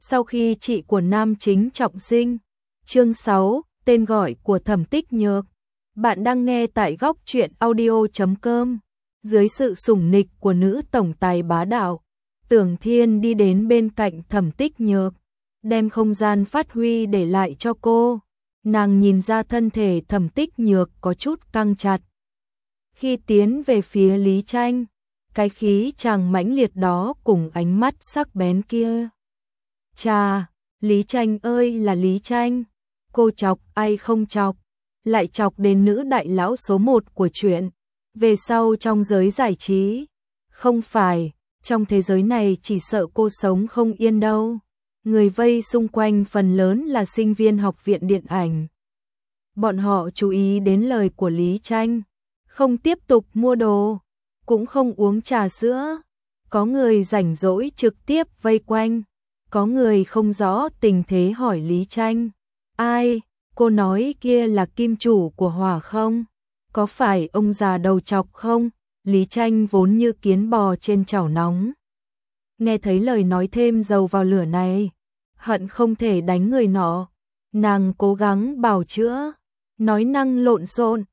Sau khi chị của nam chính trọng sinh. Chương 6, tên gọi của Thẩm Tích Nhược. Bạn đang nghe tại góc truyện audio.com. Dưới sự sủng nịch của nữ tổng tài bá đạo, Tưởng Thiên đi đến bên cạnh Thẩm Tích Nhược, đem không gian phát huy để lại cho cô. Nàng nhìn ra thân thể Thẩm Tích Nhược có chút căng chặt. Khi tiến về phía Lý Tranh, cái khí chàng mãnh liệt đó cùng ánh mắt sắc bén kia. Chà, Lý Tranh ơi là Lý Tranh, cô chọc ai không chọc, lại chọc đến nữ đại lão số 1 của chuyện. Về sau trong giới giải trí, không phải, trong thế giới này chỉ sợ cô sống không yên đâu. Người vây xung quanh phần lớn là sinh viên học viện điện ảnh. Bọn họ chú ý đến lời của Lý Tranh, không tiếp tục mua đồ, cũng không uống trà sữa. Có người rảnh rỗi trực tiếp vây quanh, có người không rõ tình thế hỏi Lý Tranh. Ai, cô nói kia là kim chủ của Hỏa không? Có phải ông già đầu chọc không? Lý Tranh vốn như kiến bò trên chảo nóng. Nghe thấy lời nói thêm dầu vào lửa này, hận không thể đánh người nọ. Nàng cố gắng bào chữa, nói năng lộn xộn.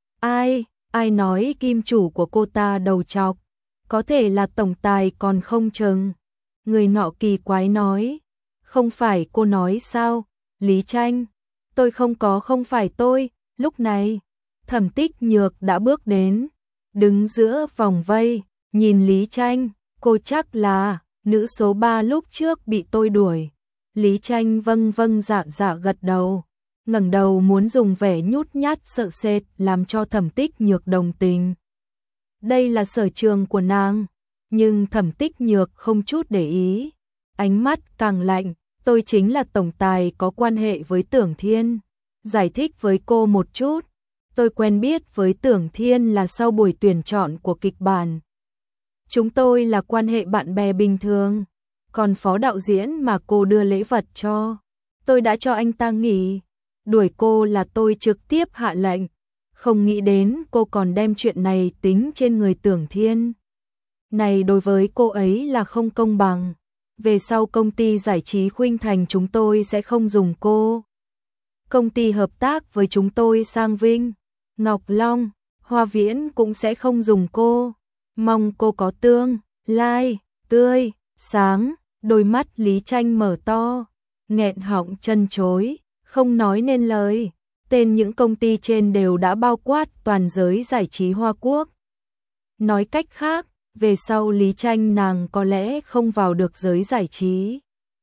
Ai nói kim chủ của cô ta đầu chọc? Có thể là tổng tài còn không chừng. Người nọ kỳ quái nói. Không phải cô nói sao? Lý Tranh, tôi không phải tôi. Lúc này, Thẩm Tích Nhược đã bước đến, đứng giữa vòng vây, nhìn Lý Tranh. Cô chắc là nữ số 3 lúc trước bị tôi đuổi. Lý Tranh vâng dạ gật đầu, ngẩng đầu muốn dùng vẻ nhút nhát sợ sệt làm cho Thẩm Tích Nhược đồng tình. Đây là sở trường của nàng, nhưng Thẩm Tích Nhược không chút để ý, ánh mắt càng lạnh. Tôi chính là tổng tài có quan hệ với Tưởng Thiên. Giải thích với cô một chút, tôi quen biết với Tưởng Thiên là sau buổi tuyển chọn của kịch bản. Chúng tôi là quan hệ bạn bè bình thường, còn phó đạo diễn mà cô đưa lễ vật cho, tôi đã cho anh ta nghỉ. Đuổi cô là tôi trực tiếp hạ lệnh, không nghĩ đến cô còn đem chuyện này tính trên người Tưởng Thiên. Này đối với cô ấy là không công bằng. Về sau công ty giải trí Khuynh Thành chúng tôi sẽ không dùng cô. Công ty hợp tác với chúng tôi Sang Vinh, Ngọc Long, Hoa Viễn cũng sẽ không dùng cô. Mong cô có tương lai tươi sáng. Đôi mắt Lý Tranh mở to, nghẹn họng chân chối, không nói nên lời. Tên những công ty trên đều đã bao quát toàn giới giải trí Hoa Quốc. Nói cách khác, về sau Lý Tranh nàng có lẽ không vào được giới giải trí,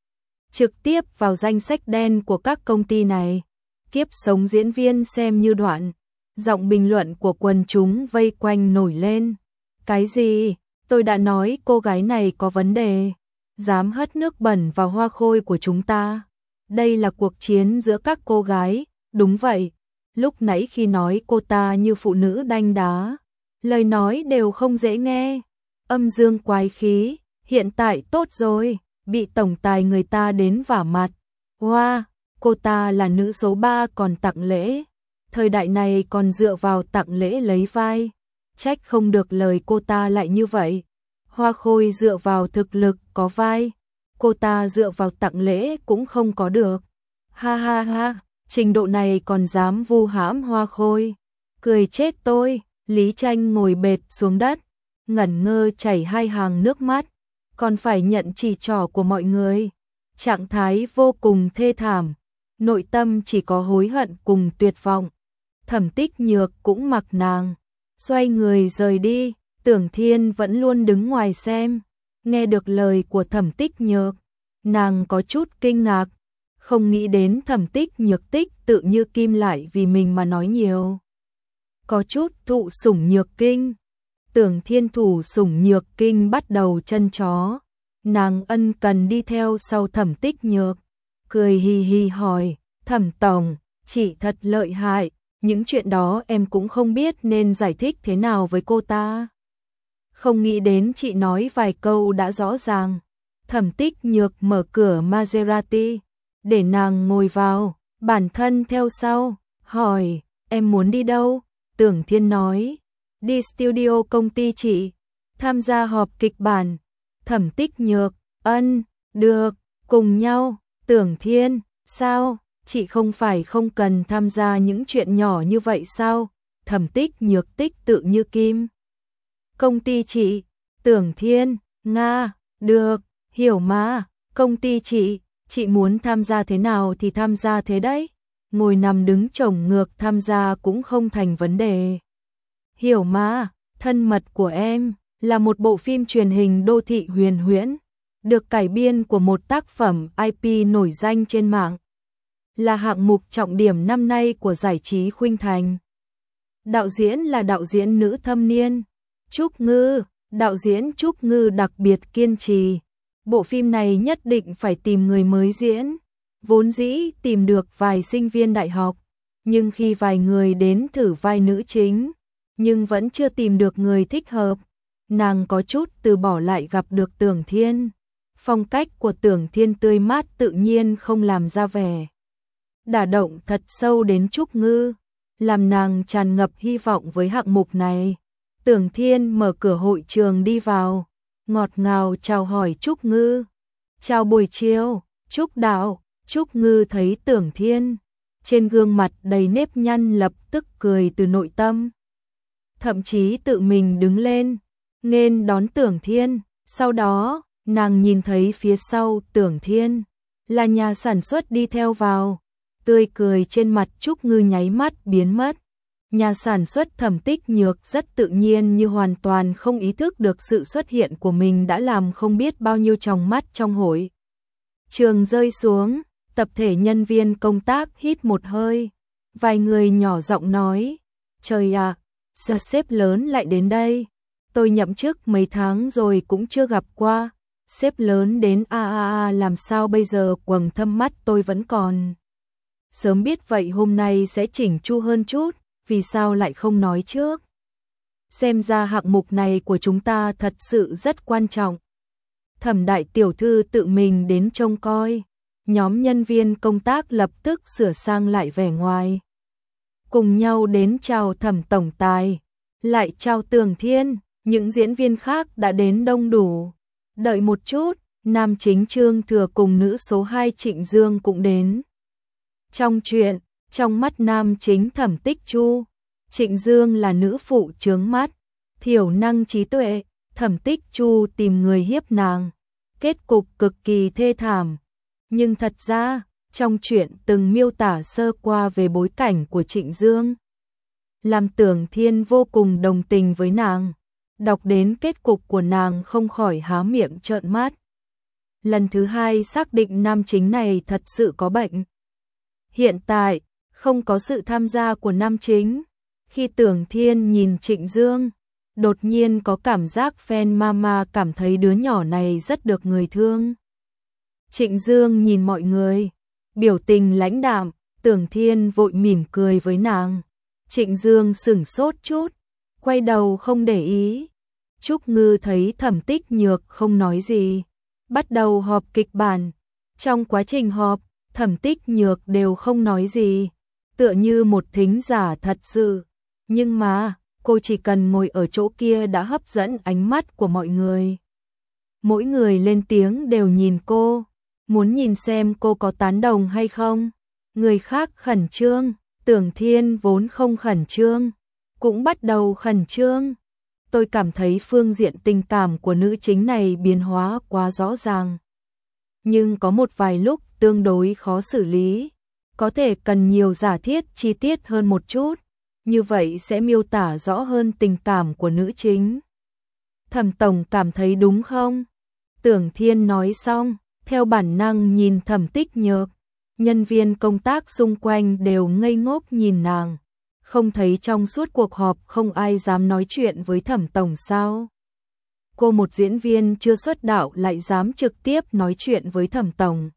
trực tiếp vào danh sách đen của các công ty này. Kiếp sống diễn viên xem như đoạn. Giọng bình luận của quần chúng vây quanh nổi lên. Cái gì? Tôi đã nói cô gái này có vấn đề, dám hất nước bẩn vào hoa khôi của chúng ta. Đây là cuộc chiến giữa các cô gái. Đúng vậy, lúc nãy khi nói cô ta như phụ nữ đanh đá, lời nói đều không dễ nghe, âm dương quái khí. Hiện tại tốt rồi, bị tổng tài người ta đến vả mặt. Wow, cô ta là nữ số 3 còn tặng lễ. Thời đại này còn dựa vào tặng lễ lấy vai. Trách không được lời cô ta lại như vậy. Hoa khôi dựa vào thực lực có vai, cô ta dựa vào tặng lễ cũng không có được. Ha ha ha, trình độ này còn dám vu hãm hoa khôi. Cười chết tôi. Lý Tranh ngồi bệt xuống đất, ngẩn ngơ chảy 2 hàng nước mắt, còn phải nhận chỉ trỏ của mọi người. Trạng thái vô cùng thê thảm, nội tâm chỉ có hối hận cùng tuyệt vọng. Thẩm Tích Nhược cũng mặc nàng, xoay người rời đi. Tưởng Thiên vẫn luôn đứng ngoài xem, nghe được lời của Thẩm Tích Nhược, nàng có chút kinh ngạc, không nghĩ đến Thẩm Tích Nhược tích tự như kim lại vì mình mà nói nhiều. Có chút thụ sủng nhược kinh. Tưởng Thiên thủ sủng nhược kinh bắt đầu chân chó. Nàng ân cần đi theo sau Thẩm Tích Nhược, cười hì hì hỏi, Thẩm tổng, chị thật lợi hại, những chuyện đó em cũng không biết nên giải thích thế nào với cô ta. Không nghĩ đến chị nói vài câu đã rõ ràng. Thẩm Tích Nhược mở cửa Maserati, để nàng ngồi vào, bản thân theo sau, hỏi, em muốn đi đâu? Tưởng Thiên nói, đi studio công ty chị, tham gia họp kịch bản. Thẩm Tích Nhược, được, cùng nhau. Tưởng Thiên, sao, chị không phải không cần tham gia những chuyện nhỏ như vậy sao? Thẩm Tích Nhược tích tự như kim. Công ty chị, Tưởng Thiên, Nga, được, hiểu mà, công ty chị muốn tham gia thế nào thì tham gia thế đấy. Ngồi nằm đứng chổng ngược tham gia cũng không thành vấn đề. Hiểu mà, Thân mật của em là một bộ phim truyền hình đô thị huyền huyễn, được cải biên của một tác phẩm IP nổi danh trên mạng. Là hạng mục trọng điểm năm nay của giải trí Khuynh Thành. Đạo diễn là đạo diễn nữ thâm niên, Trúc Ngư, đạo diễn Trúc Ngư đặc biệt kiên trì. Bộ phim này nhất định phải tìm người mới diễn. Vốn dĩ tìm được vài sinh viên đại học, nhưng khi vài người đến thử vai nữ chính, nhưng vẫn chưa tìm được người thích hợp. Nàng có chút từ bỏ lại gặp được Tưởng Thiên. Phong cách của Tưởng Thiên tươi mát tự nhiên không làm ra vẻ đả động thật sâu đến Trúc Ngư, làm nàng tràn ngập hy vọng với hạng mục này. Tưởng Thiên mở cửa hội trường đi vào, ngọt ngào chào hỏi Trúc Ngư. Chào buổi chiều, Trúc đạo. Trúc Ngư thấy Tưởng Thiên, trên gương mặt đầy nếp nhăn lập tức cười từ nội tâm. Thậm chí tự mình đứng lên, nghênh đón Tưởng Thiên. Sau đó, nàng nhìn thấy phía sau Tưởng Thiên là nhà sản xuất đi theo vào. Tươi cười trên mặt Trúc Ngư nháy mắt biến mất. Nhà sản xuất Thẩm Tích Nhược rất tự nhiên, như hoàn toàn không ý thức được sự xuất hiện của mình đã làm không biết bao nhiêu tròng mắt trong hội trường rơi xuống. Tập thể nhân viên công tác hít một hơi. Vài người nhỏ giọng nói, trời ạ, giờ sếp lớn lại đến đây. Tôi nhậm chức mấy tháng rồi cũng chưa gặp qua. Sếp lớn đến làm sao bây giờ, quầng thâm mắt tôi vẫn còn. Sớm biết vậy hôm nay sẽ chỉnh chu hơn chút, vì sao lại không nói trước. Xem ra hạng mục này của chúng ta thật sự rất quan trọng. Thẩm đại tiểu thư tự mình đến trông coi. Nhóm nhân viên công tác lập tức sửa sang lại vẻ ngoài. Cùng nhau đến chào Thẩm tổng tài, lại chào Tưởng Thiên, những diễn viên khác đã đến đông đủ. Đợi một chút, nam chính Trương Thừa cùng nữ số 2 Trịnh Dương cũng đến. Trong chuyện, trong mắt nam chính Thẩm Tích Chu, Trịnh Dương là nữ phụ chướng mắt, thiểu năng trí tuệ, Thẩm Tích Chu tìm người hiếp nàng. Kết cục cực kỳ thê thảm. Nhưng thật ra, trong chuyện từng miêu tả sơ qua về bối cảnh của Trịnh Dương, làm Tưởng Thiên vô cùng đồng tình với nàng. Đọc đến kết cục của nàng không khỏi há miệng trợn mắt. Lần thứ hai xác định nam chính này thật sự có bệnh. Hiện tại, không có sự tham gia của nam chính. Khi Tưởng Thiên nhìn Trịnh Dương, đột nhiên có cảm giác fan mama, cảm thấy đứa nhỏ này rất được người thương. Trịnh Dương nhìn mọi người, biểu tình lãnh đạm, Tưởng Thiên vội mỉm cười với nàng. Trịnh Dương sửng sốt chút, quay đầu không để ý. Trúc Ngư thấy Thẩm Tích Nhược không nói gì, bắt đầu họp kịch bản. Trong quá trình họp, Thẩm Tích Nhược đều không nói gì, tựa như một thính giả thật sự. Nhưng mà, cô chỉ cần ngồi ở chỗ kia đã hấp dẫn ánh mắt của mọi người. Mỗi người lên tiếng đều nhìn cô, muốn nhìn xem cô có tán đồng hay không. Người khác khẩn trương, Tưởng Thiên vốn không khẩn trương, cũng bắt đầu khẩn trương. Tôi cảm thấy phương diện tình cảm của nữ chính này biến hóa quá rõ ràng. Nhưng có một vài lúc tương đối khó xử lý, có thể cần nhiều giả thiết chi tiết hơn một chút, như vậy sẽ miêu tả rõ hơn tình cảm của nữ chính. Thẩm tổng cảm thấy đúng không? Tưởng Thiên nói xong, theo bản năng nhìn Thẩm Tích Nhược. Nhân viên công tác xung quanh đều ngây ngốc nhìn nàng. Không thấy trong suốt cuộc họp không ai dám nói chuyện với Thẩm tổng sao? Cô một diễn viên chưa xuất đạo lại dám trực tiếp nói chuyện với Thẩm tổng.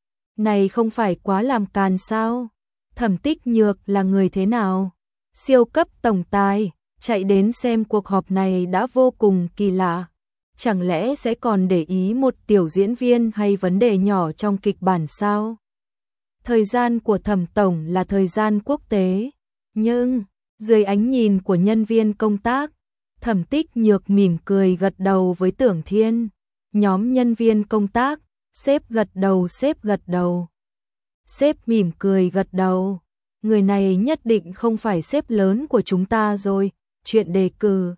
Này không phải quá làm càn sao? Thẩm Tích Nhược là người thế nào? Siêu cấp tổng tài, chạy đến xem cuộc họp này đã vô cùng kỳ lạ. Chẳng lẽ sẽ còn để ý một tiểu diễn viên hay vấn đề nhỏ trong kịch bản sao? Thời gian của Thẩm tổng là thời gian quốc tế, nhưng dưới ánh nhìn của nhân viên công tác, Thẩm Tích Nhược mỉm cười gật đầu với Tưởng Thiên. Nhóm nhân viên công tác Sếp gật đầu, sếp gật đầu. Sếp mỉm cười gật đầu. Người này nhất định không phải sếp lớn của chúng ta rồi. Chuyện đề cử.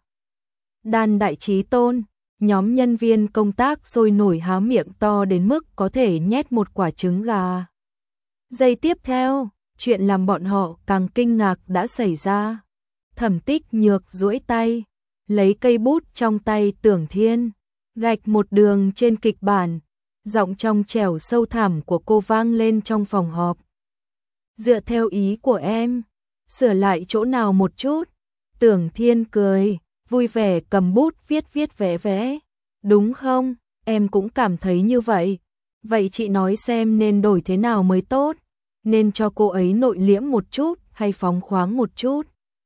Đan đại trí tôn. Nhóm nhân viên công tác sôi nổi há miệng to đến mức có thể nhét một quả trứng gà. Giây tiếp theo, chuyện làm bọn họ càng kinh ngạc đã xảy ra. Thẩm Tích Nhược duỗi tay, lấy cây bút trong tay Tưởng Thiên, gạch một đường trên kịch bản, giọng trong trẻo sâu thẳm của cô vang lên trong phòng họp. Dựa theo ý của em, sửa lại chỗ nào một chút. Tưởng Thiên cười, vui vẻ cầm bút viết vẽ vẽ. Đúng không? Em cũng cảm thấy như vậy. Vậy chị nói xem nên đổi thế nào mới tốt? Nên cho cô ấy nội liễm một chút hay phóng khoáng một chút?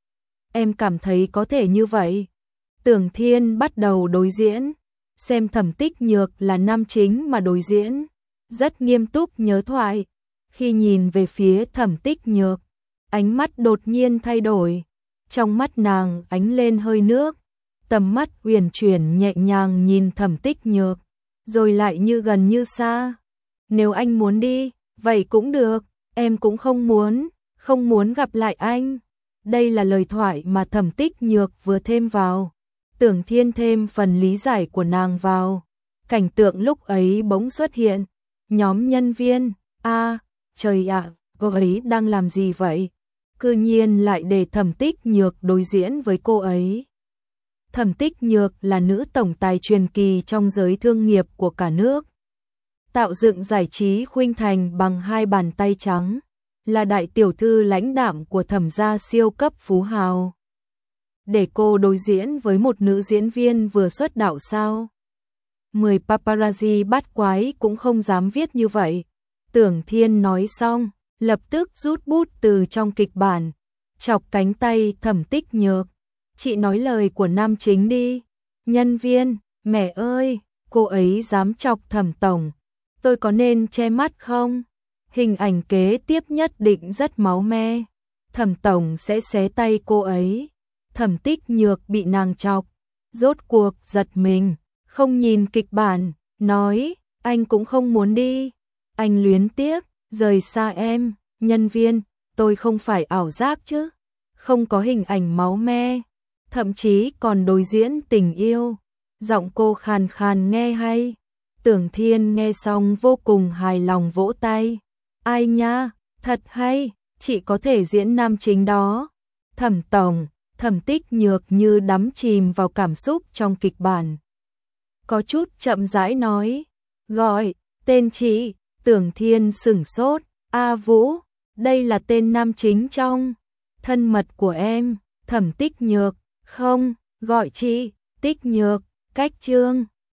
Em cảm thấy có thể như vậy. Tưởng Thiên bắt đầu đối diễn, xem Thẩm Tích Nhược là nam chính mà đối diễn, rất nghiêm túc nhớ thoại. Khi nhìn về phía Thẩm Tích Nhược, ánh mắt đột nhiên thay đổi, trong mắt nàng ánh lên hơi nước, tầm mắt uyển chuyển nhẹ nhàng nhìn Thẩm Tích Nhược, rồi lại như gần như xa. Nếu anh muốn đi, vậy cũng được, em cũng không muốn gặp lại anh. Đây là lời thoại mà Thẩm Tích Nhược vừa thêm vào. Tưởng Thiên thêm phần lý giải của nàng vào. Cảnh tượng lúc ấy bỗng xuất hiện. Nhóm nhân viên, trời ạ, cô ấy đang làm gì vậy? Cư nhiên lại để Thẩm Tích Nhược đối diễn với cô ấy. Thẩm Tích Nhược là nữ tổng tài truyền kỳ trong giới thương nghiệp của cả nước. Tạo dựng giải trí khuynh thành bằng hai bàn tay trắng, là đại tiểu thư lãnh đạm của Thẩm gia siêu cấp phú hào. Để cô đối diễn với một nữ diễn viên vừa xuất đạo sao? 10 paparazzi bắt quái cũng không dám viết như vậy. Tưởng Thiên nói xong, lập tức rút bút từ trong kịch bản, chọc cánh tay Thẩm Tích Nhược. Chị nói lời của nam chính đi. Nhân viên, mẹ ơi, cô ấy dám chọc Thẩm tổng. Tôi có nên che mắt không? Hình ảnh kế tiếp nhất định rất máu me. Thẩm tổng sẽ xé tay cô ấy. Thẩm Tích Nhược bị nàng chọc, rốt cuộc giật mình, không nhìn kịch bản, nói, anh cũng không muốn đi. Anh luyến tiếc, rời xa em. Nhân viên, tôi không phải ảo giác chứ. Không có hình ảnh máu me, thậm chí còn đối diễn tình yêu. Giọng cô khàn khàn nghe hay. Tưởng Thiên nghe xong vô cùng hài lòng vỗ tay. Ai nha, thật hay, chị có thể diễn nam chính đó. Thẩm tổng. Thẩm Tích Nhược như đắm chìm vào cảm xúc trong kịch bản. Có chút chậm rãi nói, gọi, tên chị. Tưởng Thiên sửng sốt, A Vũ, đây là tên nam chính trong Thân mật của em. Thẩm Tích Nhược, không, gọi chị, Tích Nhược, cách chương.